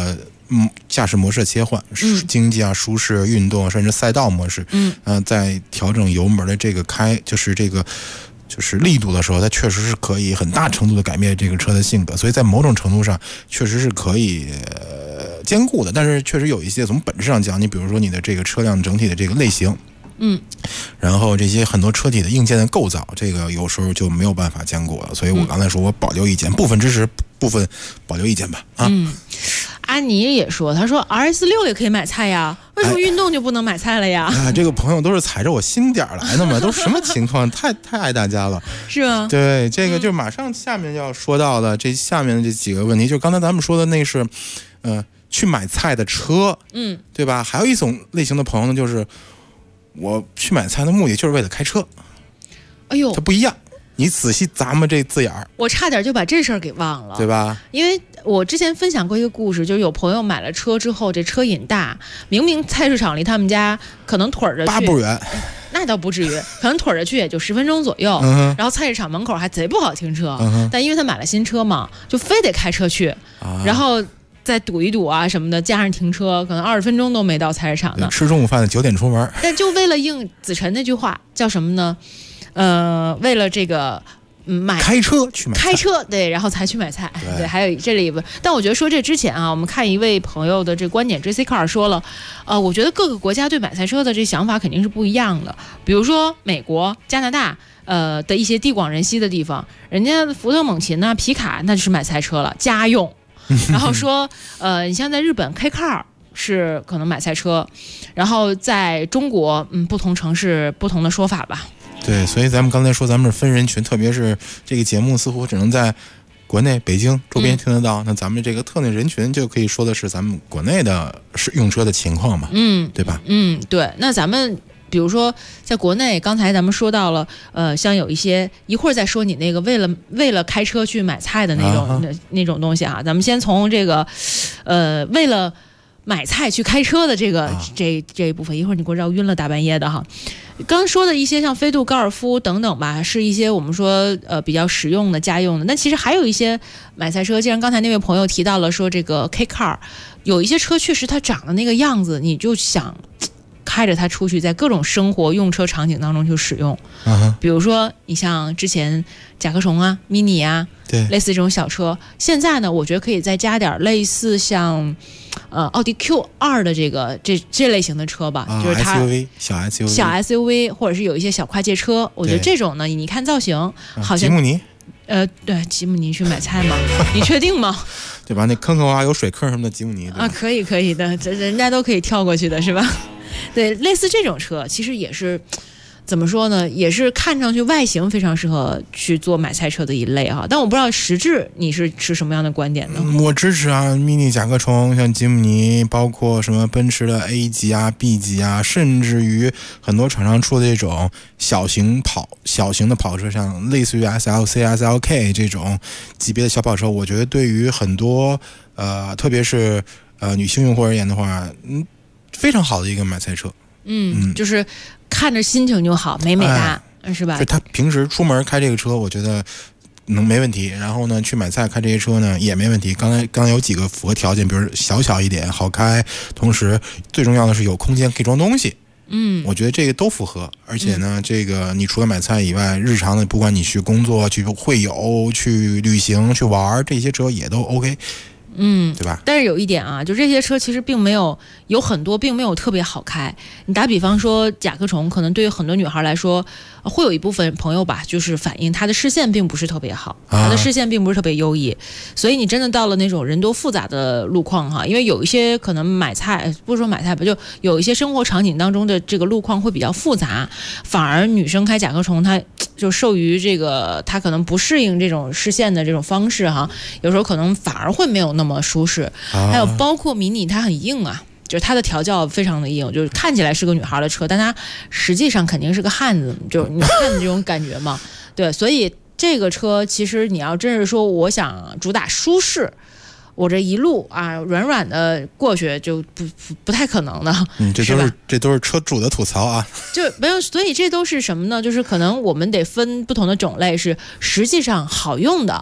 驾驶模式切换，经济啊、舒适、运动，甚至赛道模式，在调整油门的这个就是力度的时候，它确实是可以很大程度的改变这个车的性格，所以在某种程度上确实是可以兼顾的。但是确实有一些从本质上讲，你比如说你的这个车辆整体的这个类型，然后这些很多车体的硬件的构造，这个有时候就没有办法兼顾了。所以我刚才说我保留意见，部分支持，部分保留意见吧。 安妮也说，他说 RS6 也可以买菜呀，为什么运动就不能买菜了呀？ 这个朋友都是踩着我心点来的嘛，都什么情况？太爱大家了， 是吗？ 对，这个就马上下面要说到的这下面的这几个问题，就刚才咱们说的那是，去买菜的车，对吧？还有一种类型的朋友呢，就是我去买菜的目的就是为了开车。 哎呦， 它不一样。你仔细咂摸这字眼儿， 我差点就把这事儿给忘了， 对吧？ 因为我之前分享过一个故事，就是有朋友买了车之后，这车瘾大，明明菜市场离他们家可能腿着去 8步远， 那倒不至于，可能腿着去也就10分钟左右。然后菜市场门口还贼不好停车，但因为他买了新车嘛，就非得开车去，然后再堵一堵啊什么的，加上停车，可能20分钟都没到菜市场呢。 吃中午饭的9点出门， 但就为了应子晨那句话，叫什么呢？为了这个开车去买菜， 开车对，然后才去买菜，对，还有这里一部分。但我觉得说这之前啊，我们看一位朋友的这观点 ，JC Car 说了，我觉得各个国家对买菜车的这想法肯定是不一样的。比如说美国、加拿大，的一些地广人稀的地方，人家福特、猛禽呐、皮卡那就是买菜车了，家用。然后说，你像在日本 K Car 是可能买菜车，然后在中国，不同城市不同的说法吧。 对，所以咱们刚才说咱们是分人群，特别是这个节目似乎只能在国内北京周边听得到，那咱们这个特定人群就可以说的是咱们国内的用车的情况嘛，对吧？ 对。那咱们比如说在国内，刚才咱们说到了，像有一些一会儿再说你那个为了开车去买菜的那种东西啊，咱们先从这个为了买菜去开车的这个这一部分，一会儿你给我绕晕了大半夜的哈。刚说的一些像飞度、高尔夫等等吧，是一些我们说比较实用的家用的。那其实还有一些买菜车，既然刚才那位朋友提到了说这个 K Car， 有一些车确实它长的那个样子，你就想开着它出去，在各种生活用车场景当中去使用。比如说你像之前甲壳虫啊、mini 啊， 对， 类似这种小车。现在呢，我觉得可以再加点类似像奥迪 Q2 的这类型的车吧，就是它 SUV 小 SUV， 或者是有一些小跨界车。我觉得这种呢，你看造型好像吉姆尼， 对，吉姆尼去买菜吗？你确定吗？ 对吧？那坑坑啊，有水坑什么的吉姆尼啊，可以的，这人家都可以跳过去的是吧？对，类似这种车其实也是怎么说呢，也是看上去外形非常适合去做买菜车的一类哈。但我不知道实质你是持什么样的观点呢？ 我支持啊，mini 甲壳虫，像吉姆尼，包括什么奔驰的 A 级啊、B 级啊，甚至于很多厂商出的这种小型的跑车，像类似于 SLC、SLK 这种级别的小跑车，我觉得对于很多特别是女性用户而言的话，非常好的一个买菜车。 就是看着心情就好，美哒，是吧？ 就他平时出门开这个车，我觉得没问题。然后呢，去买菜开这些车呢也没问题。刚才有几个符合条件，比如小一点，好开，同时最重要的是有空间可以装东西。我觉得这个都符合。而且呢，这个你除了买菜以外，日常的不管你去工作、去会友、去旅行、去玩，这些车也都 OK。对吧？ 但是有一点啊，就这些车其实并没有很多并没有特别好开。你打比方说甲壳虫，可能对于很多女孩来说，会有一部分朋友吧，就是反映她的视线并不是特别好，她的视线并不是特别优异。所以你真的到了那种人多复杂的路况哈，因为有一些可能买菜，不是说买菜吧，就有一些生活场景当中的这个路况会比较复杂，反而女生开甲壳虫，她就受于这个她可能不适应这种视线的这种方式哈，有时候可能反而会没有那么舒适。还有包括迷你，它很硬啊，就是它的调教非常的硬，就是看起来是个女孩的车，但它实际上肯定是个汉子，就是你看的这种感觉嘛。对，所以这个车其实你要真是说我想主打舒适，我这一路啊软软的过去就不太可能的。 这都是车主的吐槽啊。 就没有，所以这都是什么呢？就是可能我们得分不同的种类，是实际上好用的。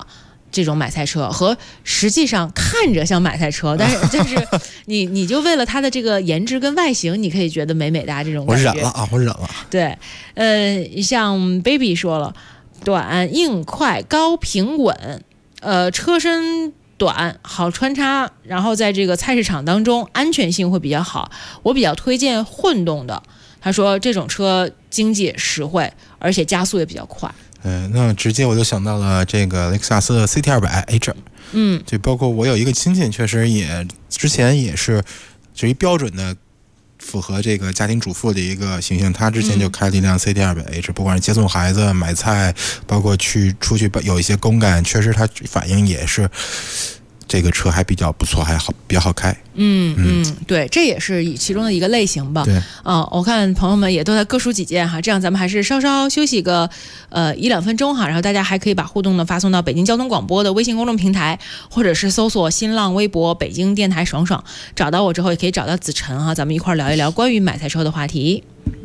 这种买菜车和实际上看着像买菜车，但是你就为了它的这个颜值跟外形，你可以觉得美美哒这种感觉。 我忍了。 对，像 Baby 说了，短、硬、快、高、平、稳，车身短，好穿插，然后在这个菜市场当中安全性会比较好。我比较推荐混动的，他说这种车经济实惠，而且加速也比较快。 那直接我就想到了这个雷克萨斯的 CT200H， 就包括我有一个亲戚，确实也之前也是属于标准的符合这个家庭主妇的一个形象，他之前就开了一辆 CT200H， 不管是接送孩子、买菜，包括出去有一些公干，确实他反应也是这个车还比较不错，还好比较好开。 对，这也是其中的一个类型吧。 对， 我看朋友们也都在各抒己见哈，这样咱们还是稍稍休息个1-2分钟哈，然后大家还可以把互动呢发送到北京交通广播的微信公众平台，或者是搜索新浪微博北京电台爽爽，找到我之后也可以找到子晨哈，咱们一块聊一聊关于买菜车的话题。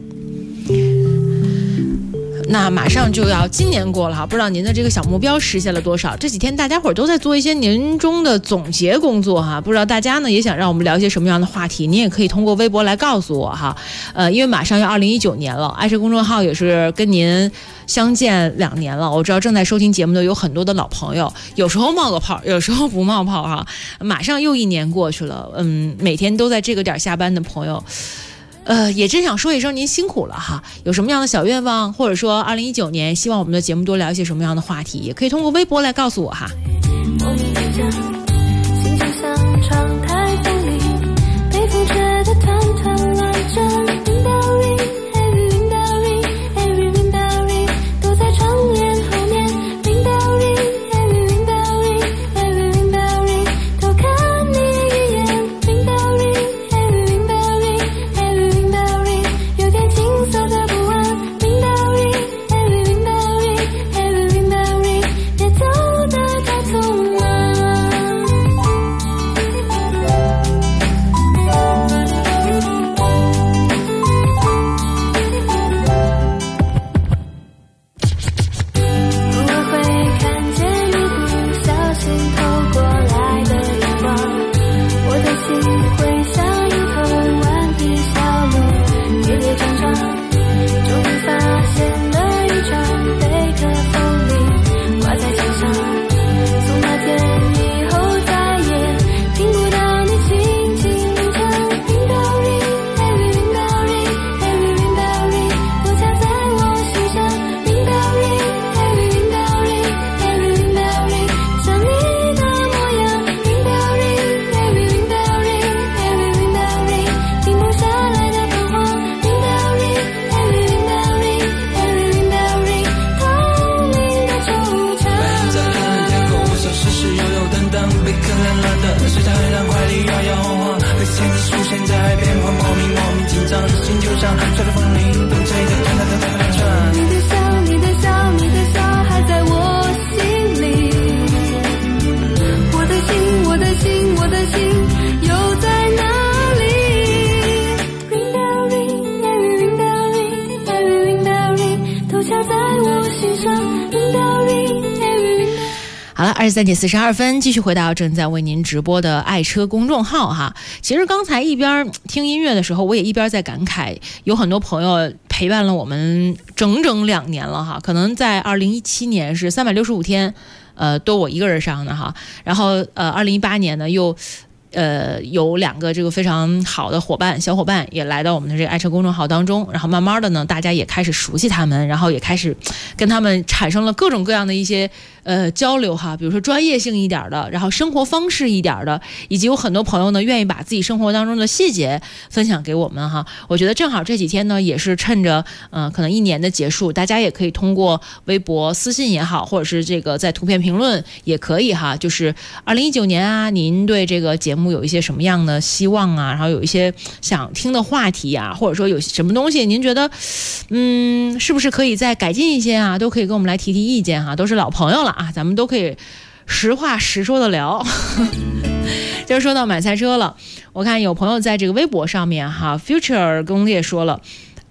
那马上就要今年过了哈，不知道您的这个小目标实现了多少？这几天大家伙儿都在做一些年终的总结工作哈，不知道大家呢也想让我们聊一些什么样的话题？您也可以通过微博来告诉我哈。因为马上要2019年了，爱车公众号也是跟您相见2年了，我知道正在收听节目的有很多的老朋友，有时候冒个泡，有时候不冒泡哈。马上又1年过去了，每天都在这个点下班的朋友。也真想说一声您辛苦了哈，有什么样的小愿望，或者说2019年希望我们的节目多聊一些什么样的话题，也可以通过微博来告诉我哈。好了，23点42分，继续回到正在为您直播的爱车公众号哈。其实刚才一边听音乐的时候，我也一边在感慨，有很多朋友陪伴了我们整整2年了哈。可能在2017年是365天，都我一个人上的哈。然后2018年呢又。有2个这个非常好的小伙伴也来到我们的这个爱车公众号当中，然后慢慢的呢，大家也开始熟悉他们，然后也开始跟他们产生了各种各样的一些交流哈，比如说专业性一点的，然后生活方式一点的，以及有很多朋友呢愿意把自己生活当中的细节分享给我们哈。我觉得正好这几天呢，也是趁着可能1年的结束，大家也可以通过微博私信也好，或者是这个在图片评论也可以哈，就是2019年啊，您对这个节目有一些什么样的希望啊，然后有一些想听的话题啊，或者说有什么东西您觉得是不是可以再改进一些啊，都可以跟我们来提提意见哈，都是老朋友了啊，咱们都可以实话实说的聊。就是说到买菜车了，我看有朋友在这个微博上面哈 Future 攻略说了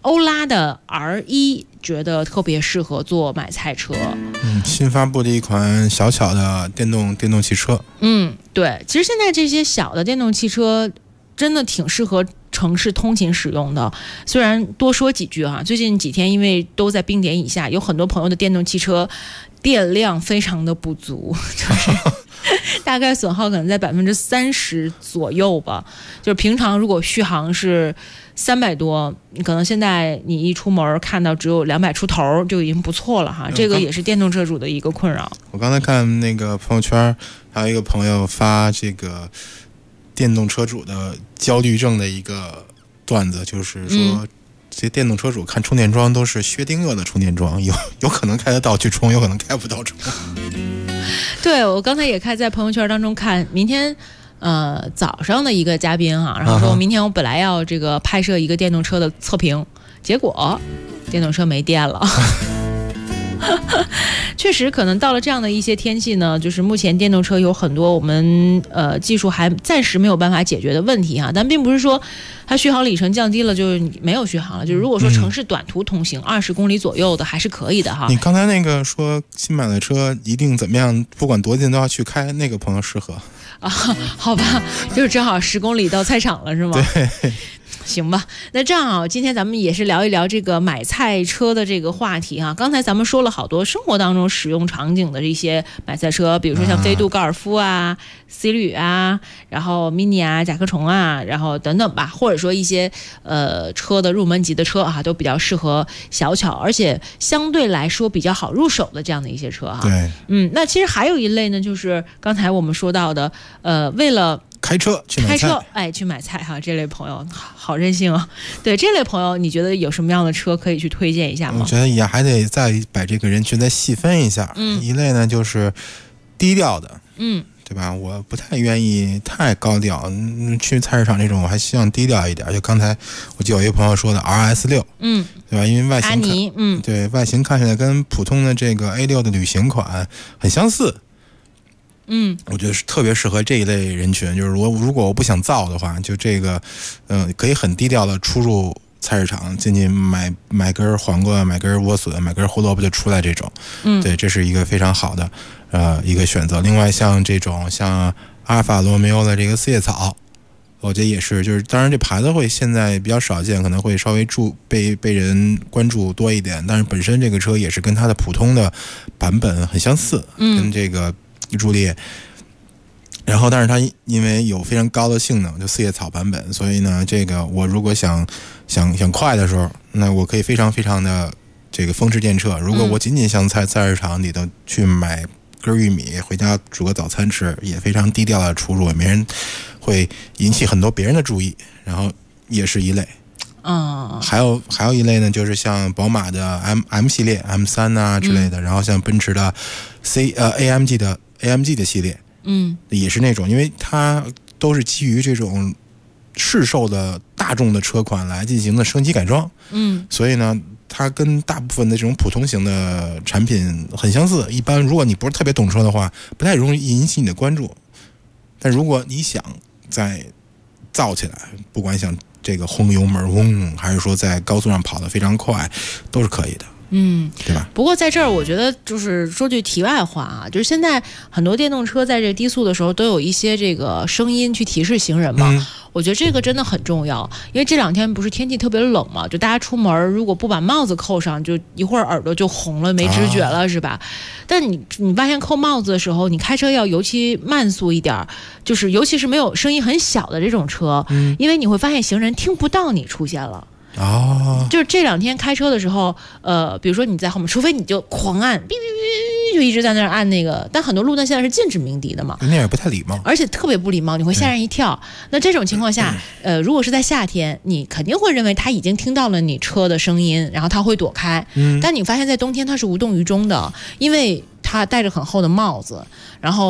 欧拉的 R1觉得特别适合做买菜车。 新发布的一款小巧的电动汽车。 对，其实现在这些小的电动汽车真的挺适合城市通勤使用的。虽然多说几句最近几天因为都在冰点以下，有很多朋友的电动汽车电量非常的不足，就是大概损耗可能在30%左右吧。就是平常如果续航是300多，可能现在你一出门看到只有200出头就已经不错了哈。这个也是电动车主的一个困扰。 我刚才看那个朋友圈，还有一个朋友发这个电动车主的焦虑症的一个段子，就是说这些电动车主看充电桩都是薛定谔的充电桩，有可能开得到去充，有可能开不到充。 对，我刚才也在朋友圈当中看，明天早上的一个嘉宾然后说明天我本来要这个拍摄一个电动车的测评，结果电动车没电了。确实可能到了这样的一些天气呢，就是目前电动车有很多我们技术还暂时没有办法解决的问题但并不是说它续航里程降低了就没有续航了，就是如果说城市短途通行20公里左右的还是可以的哈。 你刚才那个说新买的车一定怎么样，不管多近都要去开，那个朋友适合好吧，就是正好10公里到菜场了是吗？ 对， 行吧，那这样今天咱们也是聊一聊这个买菜车的这个话题刚才咱们说了好多生活当中使用场景的这些买菜车，比如说像飞度、高尔夫C 旅然后 mini 甲壳虫然后等等吧，或者说一些车的入门级的车都比较适合小巧，而且相对来说比较好入手的这样的一些车对， 那其实还有一类呢，就是刚才我们说到的为了开车去买菜， 去买菜这类朋友好任性对，这类朋友你觉得有什么样的车可以去推荐一下吗？ 我觉得也还得再把这个人群再细分一下。一类呢就是低调的，对吧？我不太愿意太高调，去菜市场这种我还希望低调一点。就刚才我记得有一个朋友说的 RS6，对吧？因为外形对外形看起来跟普通的这个 A6的旅行款很相似。我觉得是特别适合这一类人群，就是如果我不想造的话，就这个可以很低调的出入菜市场，进去买根黄瓜，买根莴笋，买根胡萝卜就出来这种。对，这是一个非常好的一个选择。另外像这种像阿尔法罗密欧的这个四叶草，我觉得也是，就是当然这牌子会现在比较少见，可能会稍微被人关注多一点，但是本身这个车也是跟它的普通的版本很相似，跟这个朱丽叶，然后但是它因为有非常高的性能，就四叶草版本，所以呢这个我如果想快的时候，那我可以非常非常的这个风驰电掣。如果我仅仅像菜市场里头去买根玉米回家煮个早餐吃，也非常低调的出入，也没人会引起很多别人的注意，然后也是一类。还有一类呢，就是像宝马的 M 系列 M3 之类的，然后像奔驰的AMG 的系列，也是那种，因为它都是基于这种市售的大众的车款来进行的升级改装，所以呢它跟大部分的这种普通型的产品很相似。一般如果你不是特别懂车的话，不太容易引起你的关注，但如果你想再造起来，不管想这个轰油门还是说在高速上跑得非常快，都是可以的。对吧？ 不过在这儿，我觉得就是说句题外话就是现在很多电动车在这低速的时候都有一些这个声音去提示行人嘛。我觉得这个真的很重要，因为这2天不是天气特别冷嘛，就大家出门如果不把帽子扣上，就一会儿耳朵就红了，没知觉了，是吧？但你发现扣帽子的时候，你开车要尤其慢速一点，就是尤其是没有声音很小的这种车，因为你会发现行人听不到你出现了。就是这2天开车的时候，比如说你在后面，除非你就狂按，哔哔哔，就一直在那儿按那个，但很多路段现在是禁止鸣笛的嘛， 那也不太礼貌， 而且特别不礼貌，你会吓人一跳。那这种情况下，如果是在夏天，你肯定会认为他已经听到了你车的声音，然后他会躲开。但你发现在冬天他是无动于衷的，因为他戴着很厚的帽子，然后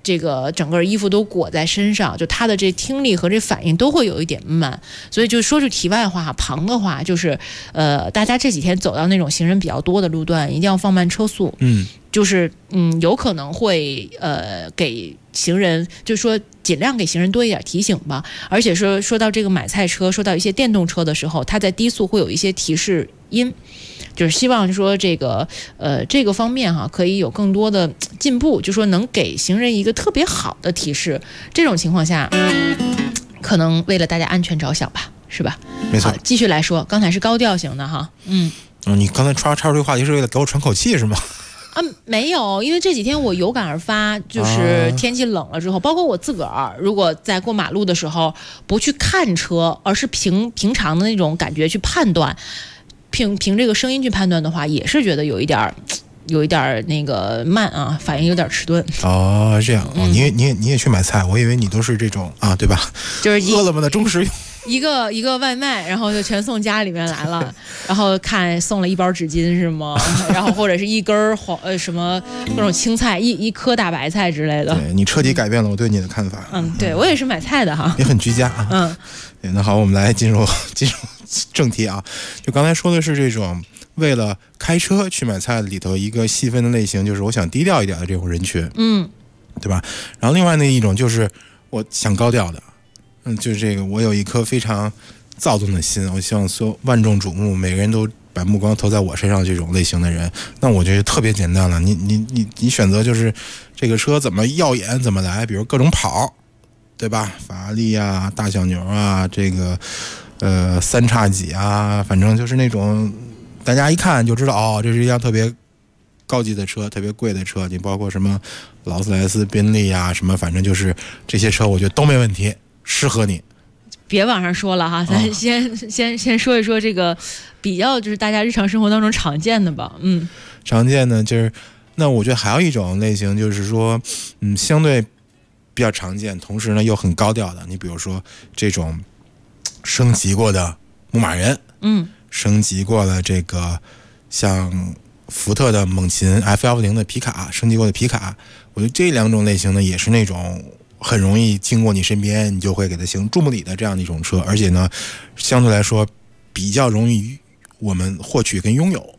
这个整个衣服都裹在身上，就他的这听力和这反应都会有一点慢。所以就说句题外话，旁的话就是大家这几天走到那种行人比较多的路段，一定要放慢车速。就是有可能会给行人，就是说尽量给行人多一点提醒吧。而且说到这个买菜车，说到一些电动车的时候，它在低速会有一些提示音，就是希望说这个方面哈，可以有更多的进步，就说能给行人一个特别好的提示。这种情况下，可能为了大家安全着想吧，是吧？ 没错。 继续来说，刚才是高调型的哈， 你刚才插入这个话题是为了给我喘口气是吗？ 没有，因为这几天我有感而发，就是天气冷了之后，包括我自个儿，如果在过马路的时候不去看车，而是平常的那种感觉去判断，凭这个声音去判断的话，也是觉得有一点那个慢啊，反应有点迟钝。 这样你也去买菜，我以为你都是这种啊，对吧？ 就是饿了么的忠实。 一个外卖，然后就全送家里面来了，然后看送了一包纸巾是吗？然后或者是一根什么各种青菜，一颗大白菜之类的。 对，你彻底改变了我对你的看法。 对，我也是买菜的哈， 也很居家啊。对，那好，我们来进入正题啊。就刚才说的是这种为了开车去买菜里头一个细分的类型，就是我想低调一点的这种人群，对吧？然后另外那一种就是我想高调的。就是这个，我有一颗非常躁动的心，我希望万众瞩目，每个人都把目光投在我身上这种类型的人，那我觉得特别简单了。你选择就是这个车怎么耀眼怎么来，比如各种跑，对吧？法拉利啊，大小牛啊，这个三叉戟啊，反正就是那种大家一看就知道这是一辆特别高级的车，特别贵的车。你包括什么劳斯莱斯、宾利啊，什么反正就是这些车，我觉得都没问题。适合你， 别往上说了哈，咱先说一说这个比较就是大家日常生活当中常见的吧。 常见的就是，那我觉得还有一种类型就是说，相对比较常见，同时呢又很高调的。你比如说这种升级过的牧马人，升级过了这个像福特的猛禽 F110的皮卡，升级过的皮卡，我觉得这两种类型呢也是那种。很容易经过你身边，你就会给它形注目礼的这样的一种车，而且呢，相对来说比较容易我们获取跟拥有。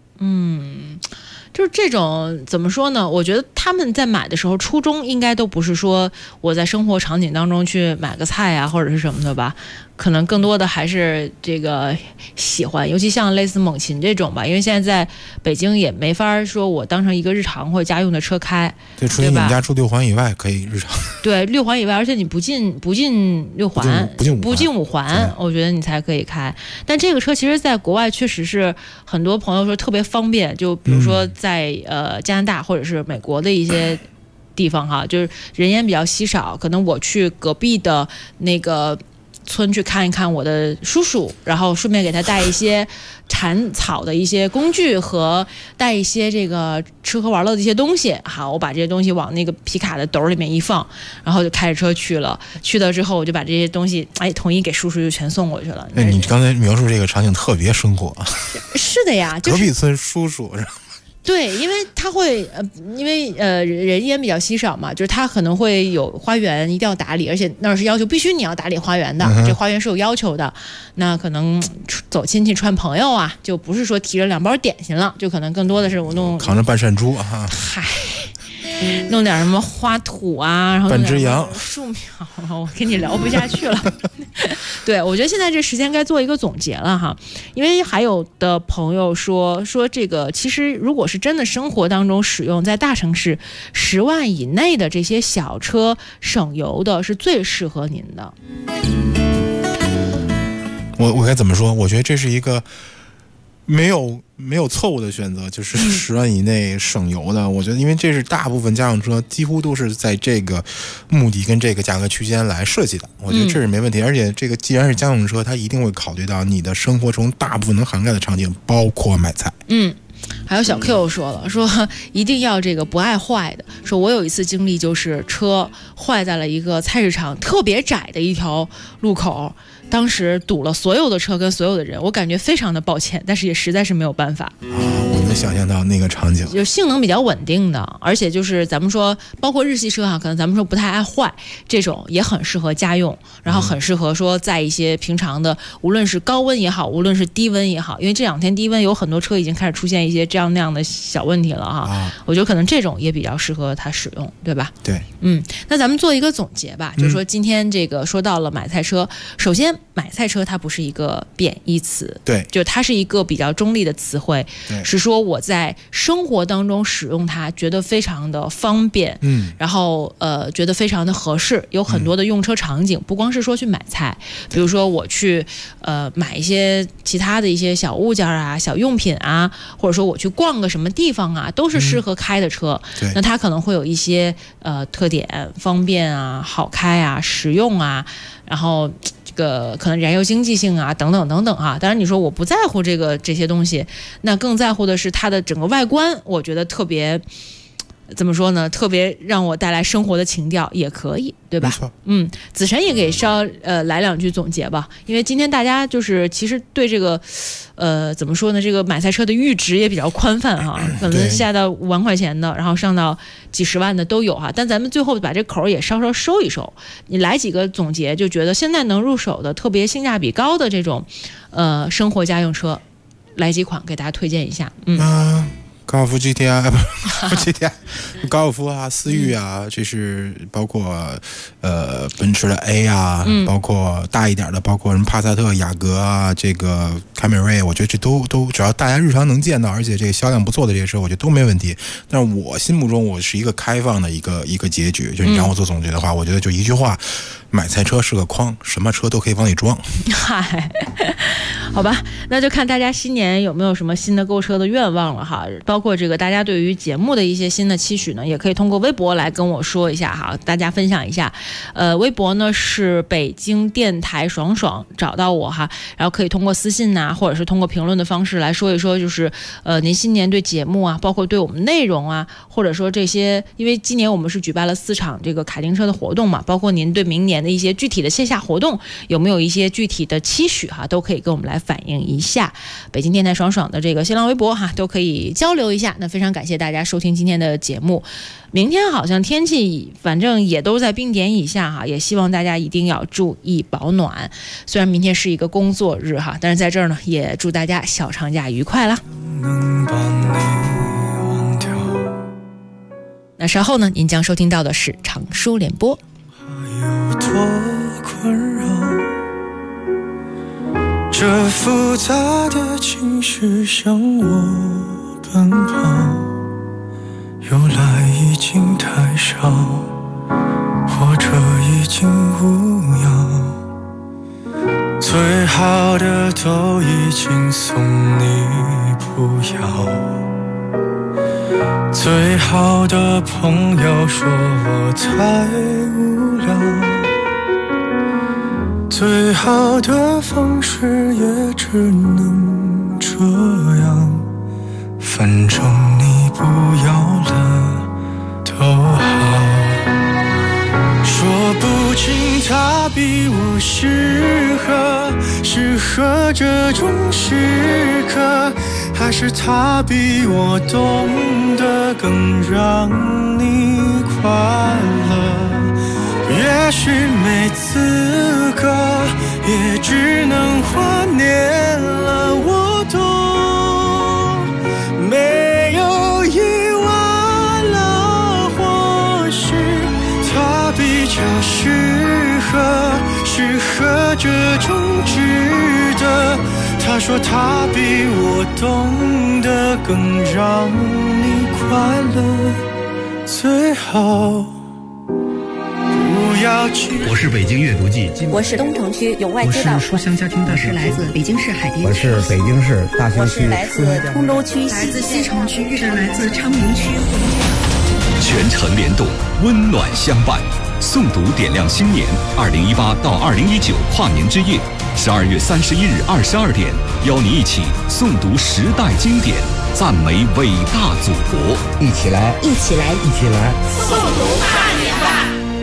就是这种怎么说呢？我觉得他们在买的时候初衷应该都不是说我在生活场景当中去买个菜啊或者是什么的吧，可能更多的还是这个喜欢，尤其像类似猛禽这种吧，因为现在在北京也没法说我当成一个日常或者家用的车开。 对，除非你们家住6环以外可以日常。 对，6环以外，而且你不进6环，不进5环，我觉得你才可以开。但这个车其实在国外确实是很多朋友说特别方便，就比如说在加拿大或者是美国的一些地方哈，就是人烟比较稀少，可能我去隔壁的那个村去看一看我的叔叔，然后顺便给他带一些铲草的一些工具和带一些这个吃喝玩乐的一些东西。好，我把这些东西往那个皮卡的兜里面一放，然后就开着车去了。去了之后，我就把这些东西统一给叔叔就全送过去了。 你刚才描述这个场景特别生活。 是的呀，就是、 隔壁村叔叔。 对，因为他会因为人烟比较稀少嘛，就是他可能会有花园一定要打理，而且那是要求必须你要打理花园的，这花园是有要求的。那可能走亲戚串朋友啊，就不是说提着2包点心了，就可能更多的是我弄扛着半扇猪啊， 嗨，弄点什么花土啊，然后半只羊、 树苗，我跟你聊不下去了。对，我觉得现在这时间该做一个总结了哈，因为还有的朋友说这个其实如果是真的生活当中使用，在大城市10万以内的这些小车省油的是最适合您的。 我该怎么说？我觉得这是一个没有错误的选择，就是10万以内省油的。我觉得，因为这是大部分家用车几乎都是在这个目的跟这个价格区间来设计的，我觉得这是没问题。而且这个既然是家用车，它一定会考虑到你的生活中大部分能涵盖的场景，包括买菜。 还有小 Q 说了，说一定要这个不爱坏的。说我有一次经历就是车坏在了一个菜市场特别窄的一条路口，当时堵了所有的车跟所有的人，我感觉非常的抱歉，但是也实在是没有办法。 我能想象到那个场景， 就性能比较稳定的，而且就是咱们说，包括日系车可能咱们说不太爱坏，这种也很适合家用，然后很适合说在一些平常的，无论是高温也好，无论是低温也好，因为这2天低温有很多车已经开始出现一些这样那样的小问题了哈。我觉得可能这种也比较适合它使用，对吧？ 对， 那咱们做一个总结吧，就是说今天这个说到了买菜车，首先买菜车它不是一个贬义词， 对， 就它是一个比较中立的词汇，是说我在生活当中使用它，觉得非常的方便，然后觉得非常的合适，有很多的用车场景，不光是说去买菜，比如说我去买一些其他的一些小物件啊、小用品啊，或者说我去逛个什么地方啊，都是适合开的车。那它可能会有一些特点，方便啊、好开啊、实用啊，然后这个可能燃油经济性啊等等等等啊。当然你说我不在乎这些东西，那更在乎的是它的整个外观，我觉得特别怎么说呢？特别让我带来生活的情调也可以，对吧？子晨也给来2句总结吧，因为今天大家就是其实对这个怎么说呢？这个买菜车的阈值也比较宽泛哈，可能下到5万块钱的，然后上到几十万的都有哈。但咱们最后把这口也稍稍收一收，你来几个总结，就觉得现在能入手的特别性价比高的这种生活家用车，来几款给大家推荐一下。 高尔夫 GTI 不 GTI 高尔夫啊，思域啊，这是包括奔驰的 A 啊，包括大一点的，包括什么帕萨特、雅阁啊，这个凯美瑞，我觉得这都只要大家日常能见到，而且这个销量不错的这些车，我觉得都没问题。但是我心目中我是一个开放的一个结局，就是你让我做总结的话，我觉得就一句话，买菜车是个筐，什么车都可以往里装。 嗨，好吧，那就看大家新年有没有什么新的购车的愿望了哈，包括这个大家对于节目的一些新的期许呢，也可以通过微博来跟我说一下哈，大家分享一下。微博呢是北京电台爽爽，找到我哈，然后可以通过私信呐，或者是通过评论的方式来说一说，就是您新年对节目啊，包括对我们内容啊，或者说这些，因为今年我们是举办了4场这个卡丁车的活动嘛，包括您对明年的一些具体的线下活动有没有一些具体的期许哈，都可以跟我们来反映一下。北京电台爽爽的这个新浪微博哈，都可以交流一下。那非常感谢大家收听今天的节目。明天好像天气反正也都在冰点以下哈，也希望大家一定要注意保暖。虽然明天是一个工作日哈，但是在这儿呢也祝大家小长假愉快啦。那稍后呢您将收听到的是长书联播。 有多困扰，这复杂的情绪向我奔跑，由来已经太少，或者已经无恙，最好的都已经送你不要，最好的朋友说我太无聊，最好的方式也只能这样，反正你不要了都好。说不清他比我适合这种时刻，还是他比我懂得更让你快乐。也许没资格，也只能怀念了。我懂，没有意外了，或许他比较适合这种值得。他说他比我懂得更让你快乐，最好我是北京阅读季， 我是东城区永外街道， 我是书香家庭大学， 我是来自北京市海淀区， 我是北京市大兴区， 我是来自通州区，来自西城区，是来自昌平区。 全程联动，温暖相伴，诵读点亮新年。2018到2019跨年之夜，12月31日22点，邀你一起诵读时代经典，赞美伟大祖国， 一起来， 一起来， 一起来， 诵读大年吧！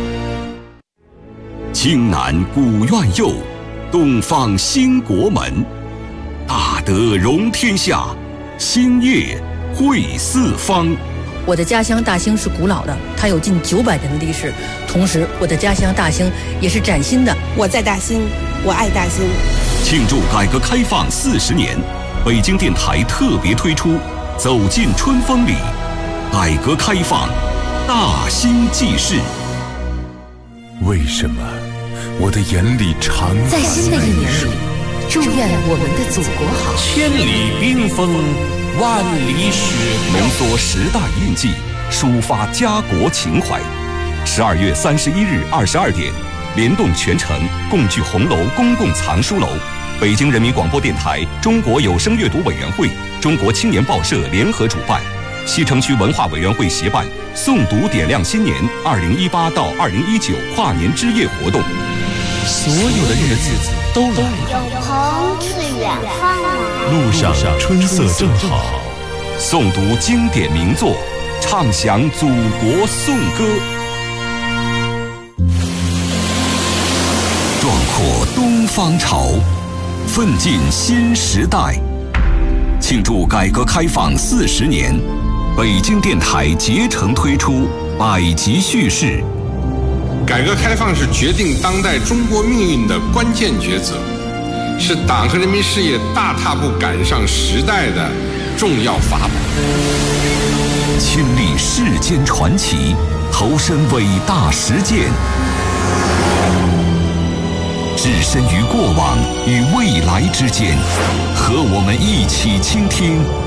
京南古院右，东方兴国门，大德容天下，兴业会四方。 我的家乡大兴是古老的，它有近900年的历史。同时，我的家乡大兴也是崭新的。 我在大兴，我爱大兴。 庆祝改革开放40年，北京电台特别推出《走进春风里》，改革开放大兴记事。 为什么我的眼里常在新的一年里，祝愿我们的祖国好。 千里冰封，万里雪浓缩时代印记，抒发家国情怀。12月31日22点，联动全城共聚红楼公共藏书楼，北京人民广播电台、中国有声阅读委员会、中国青年报社联合主办，西城区文化委员会协办诵读点亮新年2018到2019跨年之夜活动。 所有的日子都来了， 有朋自远方来， 路上春色正好。 诵读经典名作，唱响祖国颂歌，壮阔东方潮，奋进新时代。庆祝改革开放40年，北京电台竭诚推出百集叙事。 改革开放是决定当代中国命运的关键抉择，是党和人民事业大踏步赶上时代的重要法宝。 亲历世间传奇，投身伟大实践，置身于过往与未来之间，和我们一起倾听